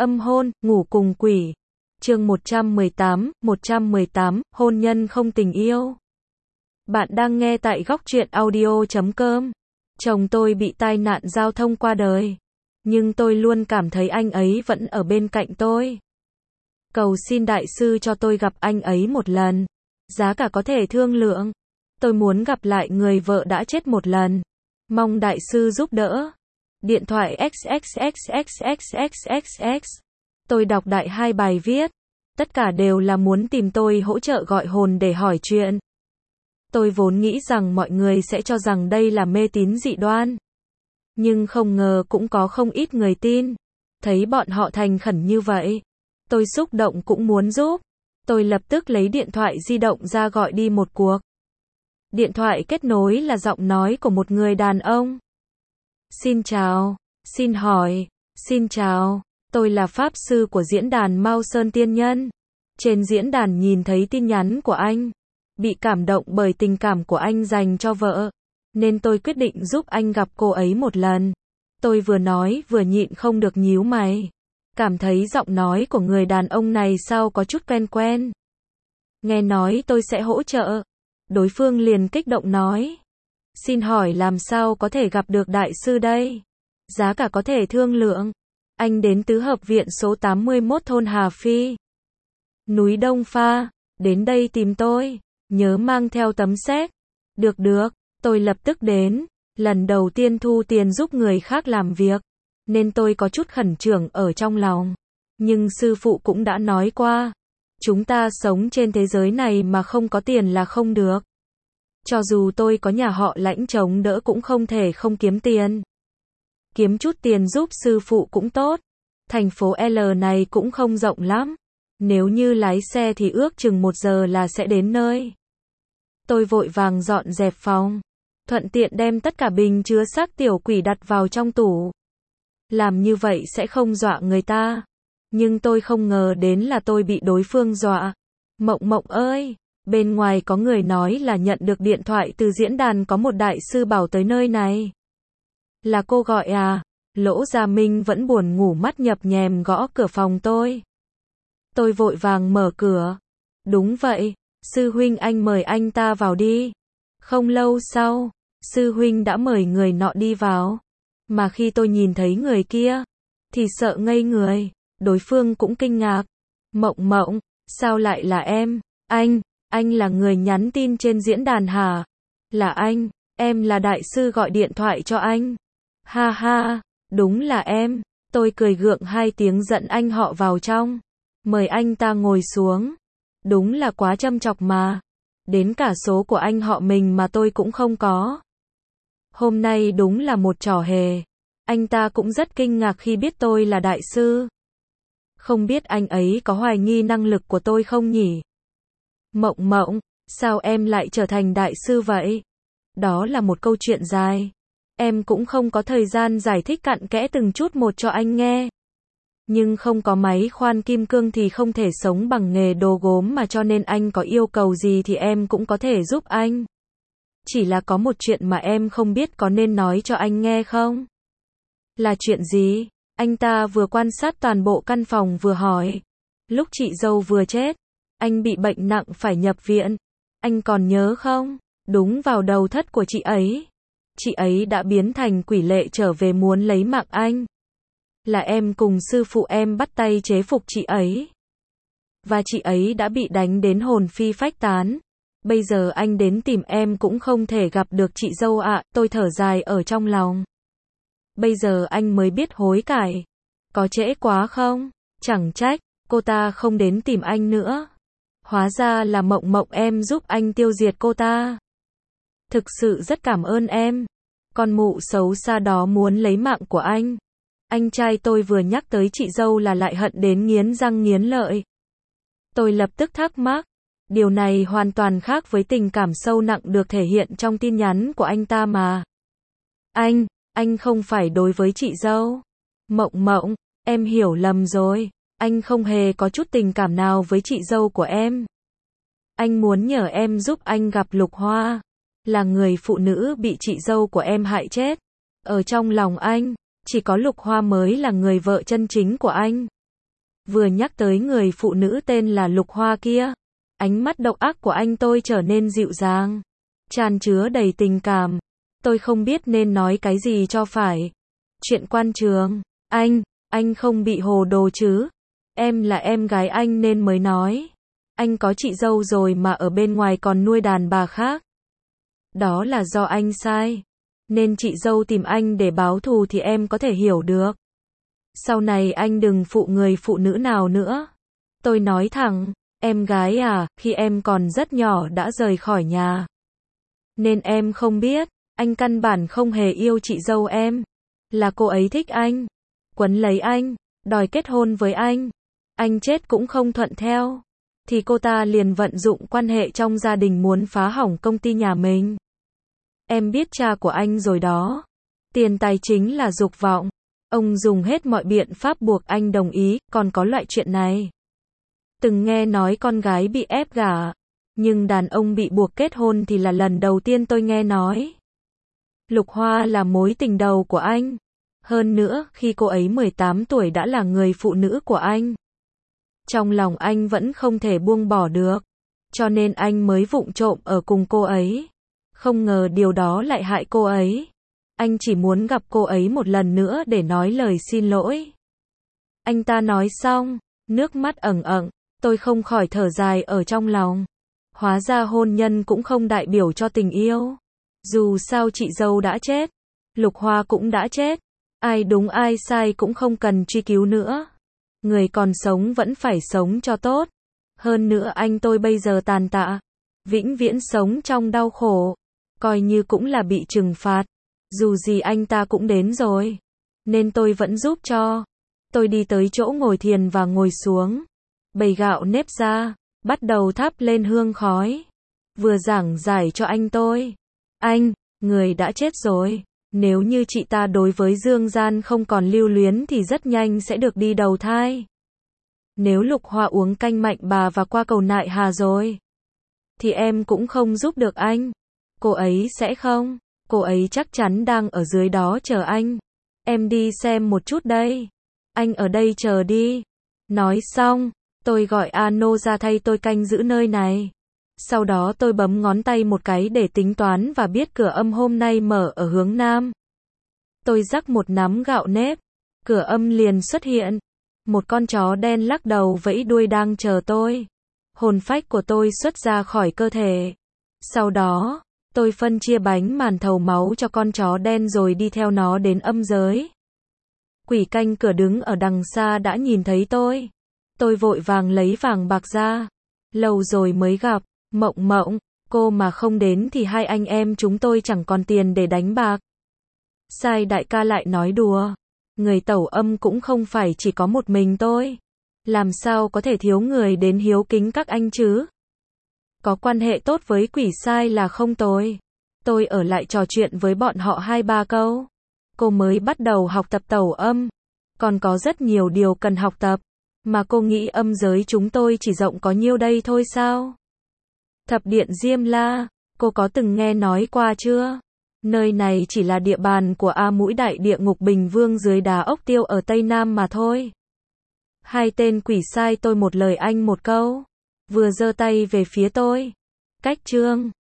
Âm hôn, ngủ cùng quỷ. Chương 118, hôn nhân không tình yêu. Bạn đang nghe tại góc truyện audio.com. Chồng tôi bị tai nạn giao thông qua đời, nhưng tôi luôn cảm thấy anh ấy vẫn ở bên cạnh tôi. Cầu xin đại sư cho tôi gặp anh ấy một lần, giá cả có thể thương lượng. Tôi muốn gặp lại người vợ đã chết một lần. Mong đại sư giúp đỡ. Điện thoại XXXXXXXX. Tôi đọc đại 2 bài viết. Tất cả đều là muốn tìm tôi hỗ trợ gọi hồn để hỏi chuyện. Tôi vốn nghĩ rằng mọi người sẽ cho rằng đây là mê tín dị đoan. Nhưng không ngờ cũng có không ít người tin. Thấy bọn họ thành khẩn như vậy, tôi xúc động cũng muốn giúp. Tôi lập tức lấy điện thoại di động ra gọi đi một cuộc. Điện thoại kết nối là giọng nói của một người đàn ông. Xin chào, xin hỏi, xin chào, tôi là pháp sư của diễn đàn Mao Sơn Tiên Nhân. Trên diễn đàn nhìn thấy tin nhắn của anh, bị cảm động bởi tình cảm của anh dành cho vợ, nên tôi quyết định giúp anh gặp cô ấy một lần. Tôi vừa nói vừa nhịn không được nhíu mày, cảm thấy giọng nói của người đàn ông này sao có chút quen quen. Nghe nói tôi sẽ hỗ trợ, đối phương liền kích động nói. Xin hỏi làm sao có thể gặp được đại sư đây? Giá cả có thể thương lượng. Anh đến tứ hợp viện số 81 thôn Hà Phi, núi Đông Pha, đến đây tìm tôi, nhớ mang theo tấm séc. Được, tôi lập tức đến. Lần đầu tiên thu tiền giúp người khác làm việc, nên tôi có chút khẩn trương ở trong lòng. Nhưng sư phụ cũng đã nói qua, chúng ta sống trên thế giới này mà không có tiền là không được. Cho dù tôi có nhà họ Lãnh chống đỡ cũng không thể không kiếm tiền. Kiếm chút tiền giúp sư phụ cũng tốt. Thành phố L này cũng không rộng lắm. Nếu như lái xe thì ước chừng 1 giờ là sẽ đến nơi. Tôi vội vàng dọn dẹp phòng, thuận tiện đem tất cả bình chứa xác tiểu quỷ đặt vào trong tủ. Làm như vậy sẽ không dọa người ta. Nhưng tôi không ngờ đến là tôi bị đối phương dọa. Mộng ơi! Bên ngoài có người nói là nhận được điện thoại từ diễn đàn có một đại sư bảo tới nơi này. Là cô gọi à? Lỗ Gia Minh vẫn buồn ngủ mắt nhập nhèm gõ cửa phòng tôi. Tôi vội vàng mở cửa. Đúng vậy, sư huynh anh mời anh ta vào đi. Không lâu sau, sư huynh đã mời người nọ đi vào. Mà khi tôi nhìn thấy người kia, thì sợ ngây người, đối phương cũng kinh ngạc. Mộng, sao lại là em? Anh là người nhắn tin trên diễn đàn hả? Là anh, em là đại sư gọi điện thoại cho anh. Ha, đúng là em. Tôi cười gượng 2 tiếng dẫn anh họ vào trong. Mời anh ta ngồi xuống. Đúng là quá châm chọc mà. Đến cả số của anh họ mình mà tôi cũng không có. Hôm nay đúng là một trò hề. Anh ta cũng rất kinh ngạc khi biết tôi là đại sư. Không biết anh ấy có hoài nghi năng lực của tôi không nhỉ? Mộng, sao em lại trở thành đại sư vậy? Đó là một câu chuyện dài. Em cũng không có thời gian giải thích cặn kẽ từng chút một cho anh nghe. Nhưng không có máy khoan kim cương thì không thể sống bằng nghề đồ gốm mà, cho nên anh có yêu cầu gì thì em cũng có thể giúp anh. Chỉ là có một chuyện mà em không biết có nên nói cho anh nghe không? Là chuyện gì? Anh ta vừa quan sát toàn bộ căn phòng vừa hỏi. Lúc chị dâu vừa chết, anh bị bệnh nặng phải nhập viện. Anh còn nhớ không? Đúng vào đầu thất của chị ấy đã biến thành quỷ lệ trở về muốn lấy mạng anh. Là em cùng sư phụ em bắt tay chế phục chị ấy. Và chị ấy đã bị đánh đến hồn phi phách tán. Bây giờ anh đến tìm em cũng không thể gặp được chị dâu ạ. Tôi thở dài ở trong lòng. Bây giờ anh mới biết hối cải. Có trễ quá không? Chẳng trách, cô ta không đến tìm anh nữa. Hóa ra là Mộng em giúp anh tiêu diệt cô ta. Thực sự rất cảm ơn em. Con mụ xấu xa đó muốn lấy mạng của anh. Anh trai tôi vừa nhắc tới chị dâu là lại hận đến nghiến răng nghiến lợi. Tôi lập tức thắc mắc. Điều này hoàn toàn khác với tình cảm sâu nặng được thể hiện trong tin nhắn của anh ta mà. Anh không phải đối với chị dâu. Mộng, em hiểu lầm rồi. Anh không hề có chút tình cảm nào với chị dâu của em. Anh muốn nhờ em giúp anh gặp Lục Hoa. Là người phụ nữ bị chị dâu của em hại chết. Ở trong lòng anh, chỉ có Lục Hoa mới là người vợ chân chính của anh. Vừa nhắc tới người phụ nữ tên là Lục Hoa kia, ánh mắt độc ác của anh tôi trở nên dịu dàng, tràn chứa đầy tình cảm. Tôi không biết nên nói cái gì cho phải. Chuyện Quan Trường, anh không bị hồ đồ chứ? Em là em gái anh nên mới nói. Anh có chị dâu rồi mà ở bên ngoài còn nuôi đàn bà khác. Đó là do anh sai. Nên chị dâu tìm anh để báo thù thì em có thể hiểu được. Sau này anh đừng phụ người phụ nữ nào nữa. Tôi nói thẳng, em gái à, khi em còn rất nhỏ đã rời khỏi nhà. Nên em không biết, anh căn bản không hề yêu chị dâu em. Là cô ấy thích anh, quấn lấy anh, đòi kết hôn với anh. Anh chết cũng không thuận theo. Thì cô ta liền vận dụng quan hệ trong gia đình muốn phá hỏng công ty nhà mình. Em biết cha của anh rồi đó. Tiền tài chính là dục vọng. Ông dùng hết mọi biện pháp buộc anh đồng ý, còn có loại chuyện này. Từng nghe nói con gái bị ép gả, nhưng đàn ông bị buộc kết hôn thì là lần đầu tiên tôi nghe nói. Lục Hoa là mối tình đầu của anh. Hơn nữa, khi cô ấy 18 tuổi đã là người phụ nữ của anh. Trong lòng anh vẫn không thể buông bỏ được. Cho nên anh mới vụng trộm ở cùng cô ấy. Không ngờ điều đó lại hại cô ấy. Anh chỉ muốn gặp cô ấy một lần nữa để nói lời xin lỗi. Anh ta nói xong, nước mắt ẩn ẩn, tôi không khỏi thở dài ở trong lòng. Hóa ra hôn nhân cũng không đại biểu cho tình yêu. Dù sao chị dâu đã chết, Lục Hoa cũng đã chết. Ai đúng ai sai cũng không cần truy cứu nữa. Người còn sống vẫn phải sống cho tốt. Hơn nữa anh tôi bây giờ tàn tạ, vĩnh viễn sống trong đau khổ, coi như cũng là bị trừng phạt. Dù gì anh ta cũng đến rồi, nên tôi vẫn giúp cho. Tôi đi tới chỗ ngồi thiền và ngồi xuống, bày gạo nếp ra, bắt đầu thắp lên hương khói. Vừa giảng giải cho anh tôi. Anh, người đã chết rồi. Nếu như chị ta đối với dương gian không còn lưu luyến thì rất nhanh sẽ được đi đầu thai. Nếu Lục Hoa uống canh mạnh bà và qua cầu nại hà rồi, thì em cũng không giúp được anh. Cô ấy sẽ không. Cô ấy chắc chắn đang ở dưới đó chờ anh. Em đi xem một chút đây. Anh ở đây chờ đi. Nói xong, tôi gọi Ano ra thay tôi canh giữ nơi này. Sau đó tôi bấm ngón tay một cái để tính toán và biết cửa âm hôm nay mở ở hướng nam. Tôi rắc một nắm gạo nếp. Cửa âm liền xuất hiện. Một con chó đen lắc đầu vẫy đuôi đang chờ tôi. Hồn phách của tôi xuất ra khỏi cơ thể. Sau đó, tôi phân chia bánh màn thầu máu cho con chó đen rồi đi theo nó đến âm giới. Quỷ canh cửa đứng ở đằng xa đã nhìn thấy tôi. Tôi vội vàng lấy vàng bạc ra. Lâu rồi mới gặp. Mộng Mộng, cô mà không đến thì hai anh em chúng tôi chẳng còn tiền để đánh bạc. Sai đại ca lại nói đùa. Người Tẩu Âm cũng không phải chỉ có một mình tôi. Làm sao có thể thiếu người đến hiếu kính các anh chứ? Có quan hệ tốt với quỷ sai là không tồi. Tôi ở lại trò chuyện với bọn họ 2-3 câu. Cô mới bắt đầu học tập Tẩu Âm. Còn có rất nhiều điều cần học tập. Mà cô nghĩ âm giới chúng tôi chỉ rộng có nhiêu đây thôi sao? Thập điện Diêm La, cô có từng nghe nói qua chưa? Nơi này chỉ là địa bàn của A Mũi Đại Địa Ngục Bình Vương dưới đá ốc tiêu ở Tây Nam mà thôi. Hai tên quỷ sai tôi một lời anh một câu. Vừa giơ tay về phía tôi. Cách chương